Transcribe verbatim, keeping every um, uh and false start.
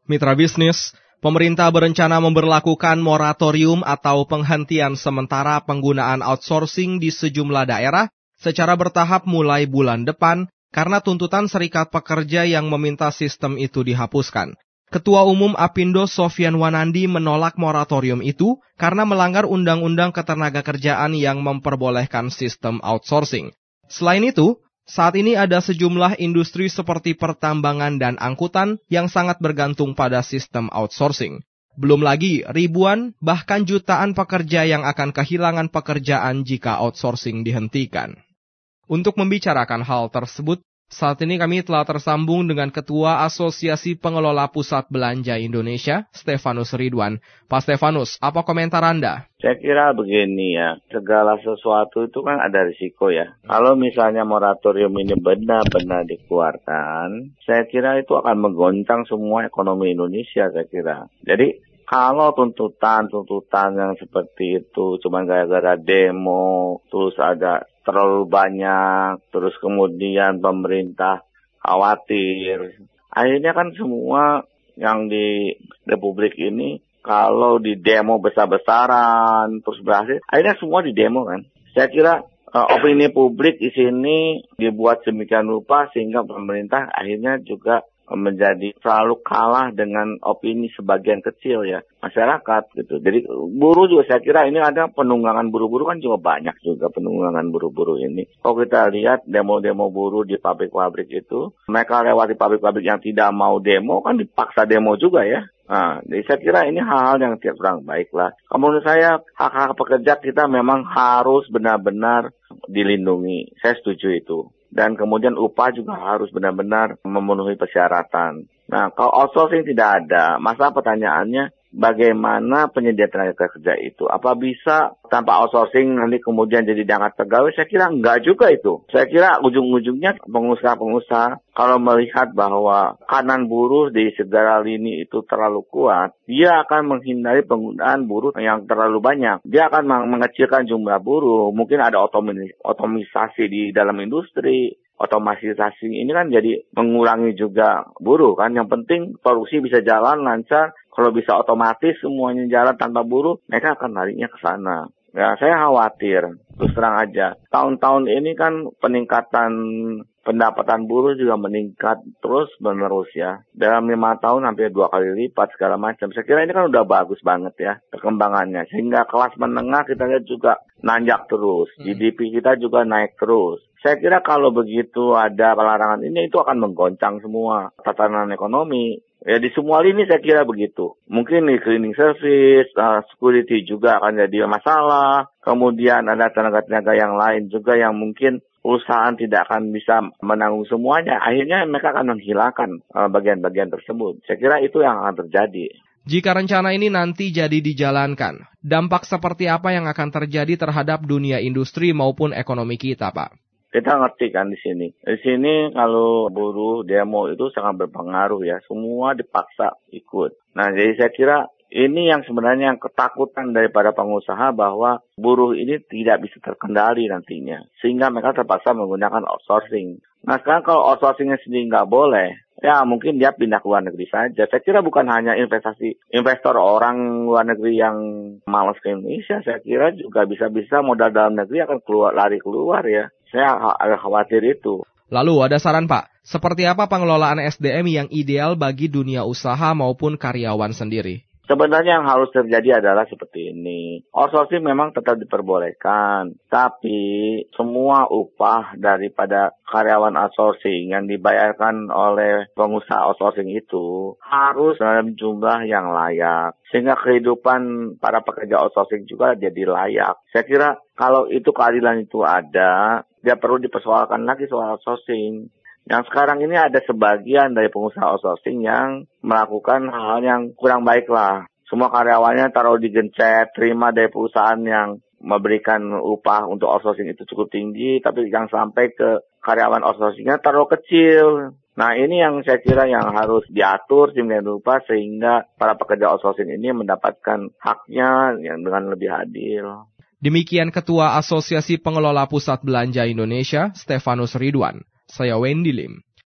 Mitra bisnis, pemerintah berencana memberlakukan moratorium atau penghentian sementara penggunaan outsourcing di sejumlah daerah secara bertahap mulai bulan depan karena tuntutan serikat pekerja yang meminta sistem itu dihapuskan. Ketua Umum Apindo Sofyan Wanandi menolak moratorium itu karena melanggar Undang-Undang Ketenagakerjaan yang memperbolehkan sistem outsourcing. Selain itu, saat ini ada sejumlah industri seperti pertambangan dan angkutan yang sangat bergantung pada sistem outsourcing. Belum lagi ribuan bahkan jutaan pekerja yang akan kehilangan pekerjaan jika outsourcing dihentikan. Untuk membicarakan hal tersebut, saat ini kami telah tersambung dengan Ketua Asosiasi Pengelola Pusat Belanja Indonesia, Stefanus Ridwan. Pak Stefanus, apa komentar Anda? Saya kira begini ya, segala sesuatu itu kan ada risiko ya. Kalau misalnya moratorium ini benar-benar dikeluarkan, saya kira itu akan menggoncang semua ekonomi Indonesia, saya kira. Jadi kalau tuntutan-tuntutan yang seperti itu cuma gara-gara demo, terus ada terlalu banyak, terus kemudian pemerintah khawatir. Akhirnya kan semua yang di Republik ini kalau di demo besar-besaran terus berhasil, akhirnya semua di demo kan. Saya kira uh, opini publik di sini dibuat sedemikian rupa sehingga pemerintah akhirnya juga menjadi selalu kalah dengan opini sebagian kecil ya masyarakat gitu. Jadi buruh juga saya kira ini ada penunggangan buruh-buruh kan juga banyak juga penunggangan buruh-buruh ini. Kalau kita lihat demo-demo buruh di pabrik-pabrik itu, mereka lewati pabrik-pabrik yang tidak mau demo kan dipaksa demo juga ya. Nah, jadi saya kira ini hal-hal yang tidak kurang baik lah. Menurut saya hak-hak pekerja kita memang harus benar-benar dilindungi. Saya setuju itu. Dan kemudian upah juga harus benar-benar memenuhi persyaratan. Nah, kalau outsourcing tidak ada, masalah pertanyaannya bagaimana penyedia tenaga kerja itu? Apa bisa tanpa outsourcing nanti kemudian jadi diangkat pegawai? Saya kira enggak juga itu. Saya kira ujung-ujungnya pengusaha-pengusaha kalau melihat bahwa kanan buruh di segala lini itu terlalu kuat, dia akan menghindari penggunaan buruh yang terlalu banyak. Dia akan mengecilkan jumlah buruh. Mungkin ada otomisasi di dalam industri. Otomatisasi ini kan jadi mengurangi juga buruh kan. Yang penting produksi bisa jalan lancar. Kalau bisa otomatis semuanya jalan tanpa buruh, mereka akan larinya ke sana. Ya, saya khawatir, terus terang aja. Tahun-tahun ini kan peningkatan pendapatan buruh juga meningkat terus menerus ya. Dalam lima tahun hampir dua kali lipat segala macam. Saya kira ini kan udah bagus banget ya perkembangannya. Sehingga kelas menengah kita lihat juga nanjak terus. G D P kita juga naik terus. Saya kira kalau begitu ada pelarangan ini itu akan menggoncang semua tatanan ekonomi. Ya di semua lini saya kira begitu. Mungkin di cleaning service, uh, security juga akan jadi masalah. Kemudian ada tenaga-tenaga yang lain juga yang mungkin perusahaan tidak akan bisa menanggung semuanya. Akhirnya mereka akan menghilangkan uh, bagian-bagian tersebut. Saya kira itu yang akan terjadi. Jika rencana ini nanti jadi dijalankan, dampak seperti apa yang akan terjadi terhadap dunia industri maupun ekonomi kita, Pak? Kita ngerti kan di sini. Di sini kalau buruh demo itu sangat berpengaruh ya. Semua dipaksa ikut. Nah, jadi saya kira ini yang sebenarnya yang ketakutan daripada pengusaha bahwa buruh ini tidak bisa terkendali nantinya. Sehingga mereka terpaksa menggunakan outsourcing. Nah, sekarang kalau outsourcingnya sendiri nggak boleh, ya mungkin dia pindah ke luar negeri saja. Saya kira bukan hanya investasi investor orang luar negeri yang malas ke Indonesia. Saya kira juga bisa-bisa modal dalam negeri akan keluar lari keluar ya. Saya agak khawatir itu. Lalu ada saran Pak, seperti apa pengelolaan S D M yang ideal bagi dunia usaha maupun karyawan sendiri? Sebenarnya yang harus terjadi adalah seperti ini. Outsourcing memang tetap diperbolehkan, tapi semua upah daripada karyawan outsourcing yang dibayarkan oleh pengusaha outsourcing itu harus dalam jumlah yang layak. Sehingga kehidupan para pekerja outsourcing juga jadi layak. Saya kira kalau itu keadilan itu ada, dia perlu dipersoalkan lagi soal outsourcing. Yang sekarang ini ada sebagian dari pengusaha outsourcing yang melakukan hal yang kurang baik lah. Semua karyawannya taruh di gencet, terima dari perusahaan yang memberikan upah untuk outsourcing itu cukup tinggi, tapi yang sampai ke karyawan outsourcingnya taruh kecil. Nah ini yang saya kira yang harus diatur sedemikian rupa sehingga para pekerja outsourcing ini mendapatkan haknya yang dengan lebih adil. Demikian Ketua Asosiasi Pengelola Pusat Belanja Indonesia, Stefanus Ridwan. Saya Wendy Lim.